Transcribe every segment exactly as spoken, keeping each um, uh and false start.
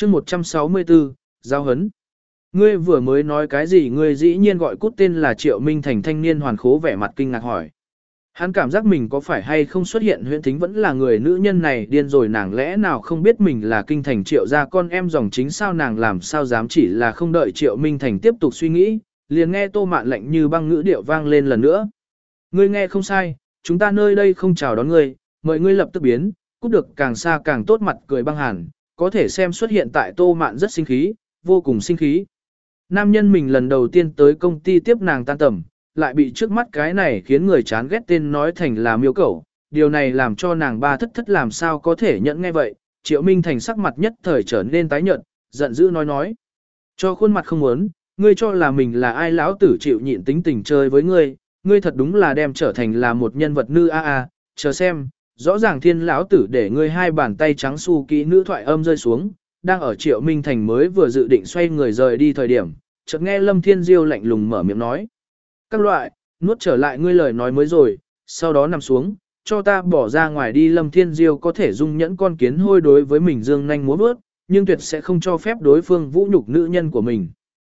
chương một trăm sáu mươi tư, giao hấn. Ngươi vừa mới nói cái gì ngươi dĩ nhiên gọi cút tên là Triệu Minh Thành thanh niên hoàn khố vẻ mặt kinh ngạc hỏi. Hắn cảm giác mình có phải hay không xuất hiện huyễn thính vẫn là người nữ nhân này điên rồi nàng lẽ nào không biết mình là kinh thành Triệu gia con em dòng chính sao nàng làm sao dám chỉ là không đợi Triệu Minh Thành tiếp tục suy nghĩ, liền nghe Tô Mạn lạnh như băng ngữ điệu vang lên lần nữa. Ngươi nghe không sai, chúng ta nơi đây không chào đón ngươi, mời ngươi lập tức biến, cút được càng xa càng tốt mặt cười băng hàn, có thể xem xuất hiện tại Tô Mạn rất sinh khí, vô cùng sinh khí. Nam nhân mình lần đầu tiên tới công ty tiếp nàng tan tầm, lại bị trước mắt cái này khiến người chán ghét tên nói thành là miêu cẩu, điều này làm cho nàng ba thất thất làm sao có thể nhận nghe vậy, Triệu Minh Thành sắc mặt nhất thời trở nên tái nhợt, giận dữ nói nói. Cho khuôn mặt không muốn, ngươi cho là mình là ai lão tử chịu nhịn tính tình chơi với ngươi, ngươi thật đúng là đem trở thành là một nhân vật nữ a a, chờ xem, rõ ràng thiên lão tử để ngươi hai bàn tay trắng su kỹ nữ thoại âm rơi xuống, đang ở Triệu Minh Thành mới vừa dự định xoay người rời đi thời điểm, chợt nghe Lâm Thiên Diêu lạnh lùng mở miệng nói. Các loại, nuốt trở lại ngươi lời nói mới rồi, sau đó nằm xuống, cho ta bỏ ra ngoài đi. Lâm Thiên Diêu có thể dung nhẫn con kiến hôi đối với mình dương nhanh múa vớt, nhưng tuyệt sẽ không cho phép đối phương vũ nhục nữ nhân của mình.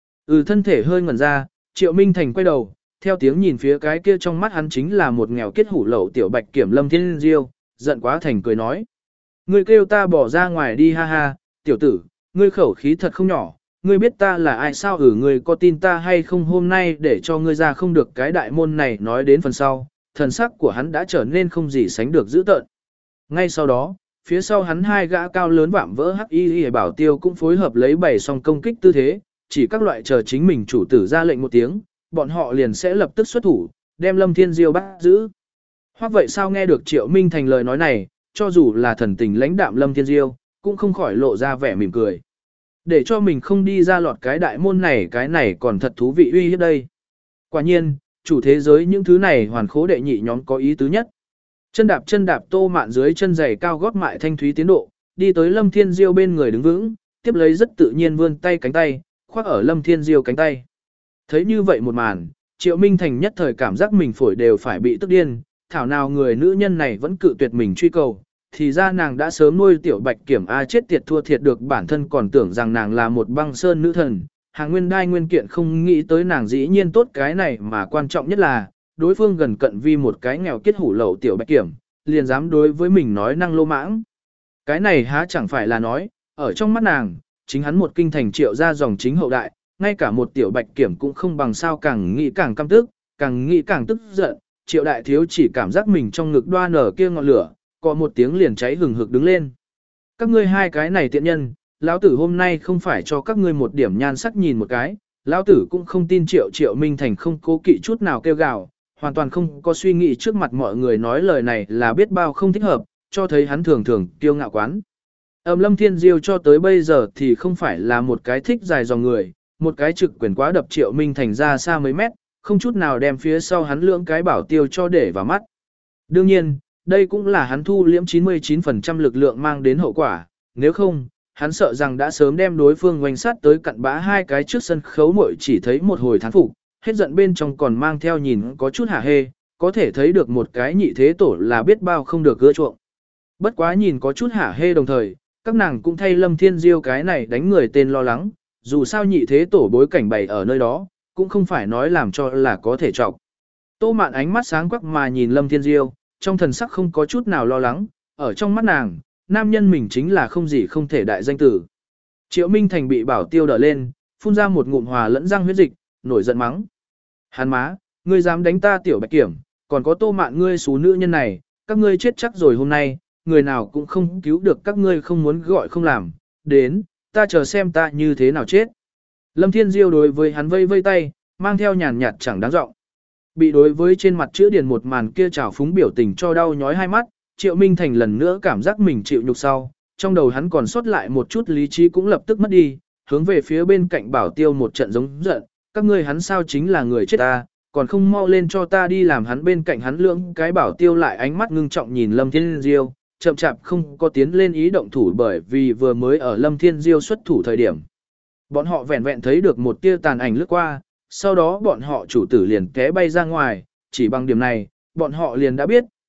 Ừ thân thể hơi ngẩn ra, Triệu Minh Thành quay đầu, theo tiếng nhìn phía cái kia trong mắt hắn chính là một nghèo kết hủ lậu tiểu bạch kiểm Lâm Thiên Diêu, giận quá thành cười nói. Ngươi kêu ta bỏ ra ngoài đi ha ha, tiểu tử, ngươi khẩu khí thật không nhỏ, ngươi biết ta là ai sao ừ ngươi có tin ta hay không hôm nay để cho ngươi ra không được cái đại môn này nói đến phần sau, thần sắc của hắn đã trở nên không gì sánh được dữ tợn. Ngay sau đó, phía sau hắn hai gã cao lớn vạm vỡ hắc y y bảo tiêu cũng phối hợp lấy bảy song công kích tư thế, chỉ các loại chờ chính mình chủ tử ra lệnh một tiếng, bọn họ liền sẽ lập tức xuất thủ, đem Lâm Thiên Diêu bắt giữ. Hoặc vậy sao nghe được Triệu Minh Thành lời nói này, cho dù là thần tình lãnh đạm Lâm Thiên Diêu, cũng không khỏi lộ ra vẻ mỉm cười. Để cho mình không đi ra lọt cái đại môn này cái này còn thật thú vị uy hiếp đây. Quả nhiên, chủ thế giới những thứ này hoàn khố đệ nhị nhóm có ý tứ nhất. Chân đạp chân đạp Tô Mạn dưới chân giày cao gót mại thanh thúy tiến độ, đi tới Lâm Thiên Diêu bên người đứng vững, tiếp lấy rất tự nhiên vươn tay cánh tay, khoác ở Lâm Thiên Diêu cánh tay. Thấy như vậy một màn, Triệu Minh Thành nhất thời cảm giác mình phổi đều phải bị tức điên, thảo nào người nữ nhân này vẫn cự tuyệt mình truy cầu, thì ra nàng đã sớm nuôi tiểu bạch kiểm a chết tiệt thua thiệt được bản thân còn tưởng rằng nàng là một băng sơn nữ thần, hàng nguyên đai nguyên kiện không nghĩ tới nàng dĩ nhiên tốt cái này mà quan trọng nhất là, đối phương gần cận vi một cái nghèo kết hủ lậu tiểu bạch kiểm, liền dám đối với mình nói năng lô mãng. Cái này há chẳng phải là nói, ở trong mắt nàng, chính hắn một kinh thành Triệu gia dòng chính hậu đại, ngay cả một tiểu bạch kiểm cũng không bằng sao càng nghĩ càng căm tức, càng nghĩ càng tức giận, Triệu đại thiếu chỉ cảm giác mình trong ngực đoan nở kia ngọn lửa, có một tiếng liền cháy hừng hực đứng lên. Các ngươi hai cái này tiện nhân, lão tử hôm nay không phải cho các ngươi một điểm nhan sắc nhìn một cái, lão tử cũng không tin Triệu Triệu Minh Thành không cố kỵ chút nào kêu gào, hoàn toàn không có suy nghĩ trước mặt mọi người nói lời này là biết bao không thích hợp, cho thấy hắn thường thường kiêu ngạo quán. Ẩm Lâm Thiên Diêu cho tới bây giờ thì không phải là một cái thích dài dòng người, một cái trực quyền quá đập Triệu Minh Thành ra xa mấy mét, không chút nào đem phía sau hắn lưỡng cái bảo tiêu cho để vào mắt. Đương nhiên, đây cũng là hắn thu liễm chín mươi chín phần trăm lực lượng mang đến hậu quả, nếu không, hắn sợ rằng đã sớm đem đối phương ngoảnh sát tới cặn bã hai cái trước sân khấu muội chỉ thấy một hồi thán phục, hết giận bên trong còn mang theo nhìn có chút hả hê, có thể thấy được một cái nhị thế tổ là biết bao không được gỡ chuộng. Bất quá nhìn có chút hả hê đồng thời, các nàng cũng thay Lâm Thiên Diêu cái này đánh người tên lo lắng, dù sao nhị thế tổ bối cảnh bày ở nơi đó, cũng không phải nói làm cho là có thể trọc. Tô Mạn ánh mắt sáng quắc mà nhìn Lâm Thiên Diêu, trong thần sắc không có chút nào lo lắng, ở trong mắt nàng, nam nhân mình chính là không gì không thể đại danh tử. Triệu Minh Thành bị bảo tiêu đỡ lên, phun ra một ngụm hòa lẫn răng huyết dịch, nổi giận mắng. Hắn má, ngươi dám đánh ta tiểu bạch kiểm, còn có Tô Mạn ngươi xú nữ nhân này, các ngươi chết chắc rồi hôm nay, người nào cũng không cứu được các ngươi không muốn gọi không làm, đến, ta chờ xem ta như thế nào chết. Lâm Thiên Diêu đối với hắn vây vây tay, mang theo nhàn nhạt chẳng đáng giọng. Bị đối với trên mặt chữ điền một màn kia trào phúng biểu tình cho đau nhói hai mắt, Triệu Minh Thành lần nữa cảm giác mình chịu nhục sau, trong đầu hắn còn sót lại một chút lý trí cũng lập tức mất đi, hướng về phía bên cạnh bảo tiêu một trận giống giận, các ngươi hắn sao chính là người chết ta, còn không mau lên cho ta đi làm hắn bên cạnh hắn lưỡng cái bảo tiêu lại ánh mắt ngưng trọng nhìn Lâm Thiên Diêu, chậm chạp không có tiến lên ý động thủ bởi vì vừa mới ở Lâm Thiên Diêu xuất thủ thời điểm. Bọn họ vẹn vẹn thấy được một tia tàn ảnh lướt qua, sau đó bọn họ chủ tử liền té bay ra ngoài, chỉ bằng điểm này, bọn họ liền đã biết,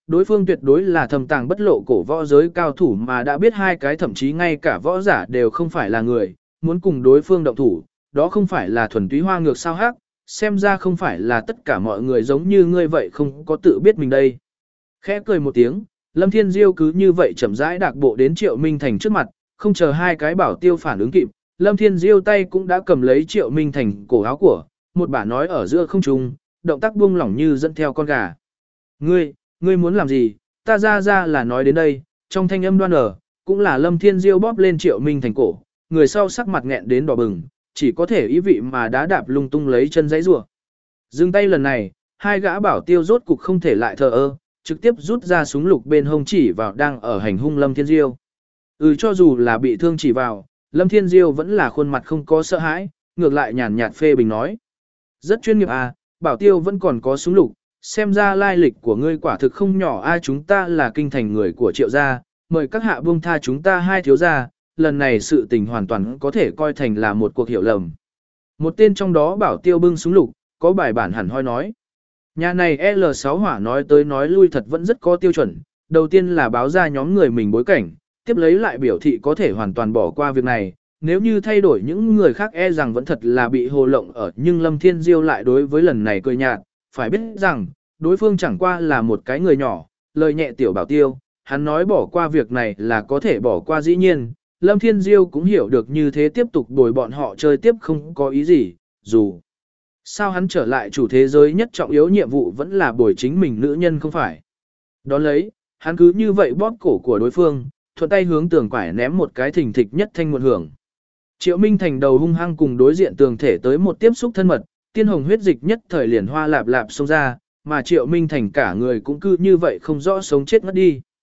đối phương tuyệt đối là thầm tàng bất lộ cổ võ giới cao thủ mà đã biết hai cái thậm chí ngay cả võ giả đều không phải là người, muốn cùng đối phương động thủ, đó không phải là thuần túy hoa ngược sao hắc, xem ra không phải là tất cả mọi người giống như ngươi vậy không có tự biết mình đây. Khẽ cười một tiếng, Lâm Thiên Diêu cứ như vậy chậm rãi đạc bộ đến Triệu Minh Thành trước mặt, không chờ hai cái bảo tiêu phản ứng kịp, Lâm Thiên Diêu tay cũng đã cầm lấy Triệu Minh Thành cổ áo của, một bả nói ở giữa không trung, động tác buông lỏng như dẫn theo con gà. Ngươi, ngươi muốn làm gì, ta ra ra là nói đến đây, trong thanh âm đoan ở, cũng là Lâm Thiên Diêu bóp lên Triệu Minh Thành cổ, người sau sắc mặt nghẹn đến đỏ bừng, chỉ có thể ý vị mà đá đạp lung tung lấy chân giấy rủa. Dừng tay lần này, hai gã bảo tiêu rốt cục không thể lại thờ ơ, trực tiếp rút ra súng lục bên hông chỉ vào đang ở hành hung Lâm Thiên Diêu. Ừ, cho dù là bị thương chỉ vào, Lâm Thiên Diêu vẫn là khuôn mặt không có sợ hãi, ngược lại nhàn nhạt phê bình nói. Rất chuyên nghiệp à, bảo tiêu vẫn còn có súng lục, xem ra lai lịch của ngươi quả thực không nhỏ ai, chúng ta là kinh thành người của Triệu gia, mời các hạ buông tha chúng ta hai thiếu gia, lần này sự tình hoàn toàn có thể coi thành là một cuộc hiểu lầm. Một tên trong đó bảo tiêu bưng súng lục, có bài bản hẳn hoi nói. Nhà này L sáu hỏa nói tới nói lui thật vẫn rất có tiêu chuẩn, đầu tiên là báo ra nhóm người mình bối cảnh, tiếp lấy lại biểu thị có thể hoàn toàn bỏ qua việc này, nếu như thay đổi những người khác e rằng vẫn thật là bị hồ lộng ở, nhưng Lâm Thiên Diêu lại đối với lần này cười nhạt, phải biết rằng, đối phương chẳng qua là một cái người nhỏ, lời nhẹ tiểu bảo tiêu, hắn nói bỏ qua việc này là có thể bỏ qua dĩ nhiên, Lâm Thiên Diêu cũng hiểu được như thế tiếp tục bồi bọn họ chơi tiếp không có ý gì, dù sao hắn trở lại chủ thế giới nhất trọng yếu nhiệm vụ vẫn là bồi chính mình nữ nhân không phải. Đón lấy, hắn cứ như vậy bóp cổ của đối phương, thuận tay hướng tường quải ném một cái thình thịch nhất thanh một hưởng. Triệu Minh Thành đầu hung hăng cùng đối diện tường thể tới một tiếp xúc thân mật, tiên hồng huyết dịch nhất thời liền hoa lạp lạp xông ra, mà Triệu Minh Thành cả người cũng cứ như vậy không rõ sống chết ngất đi.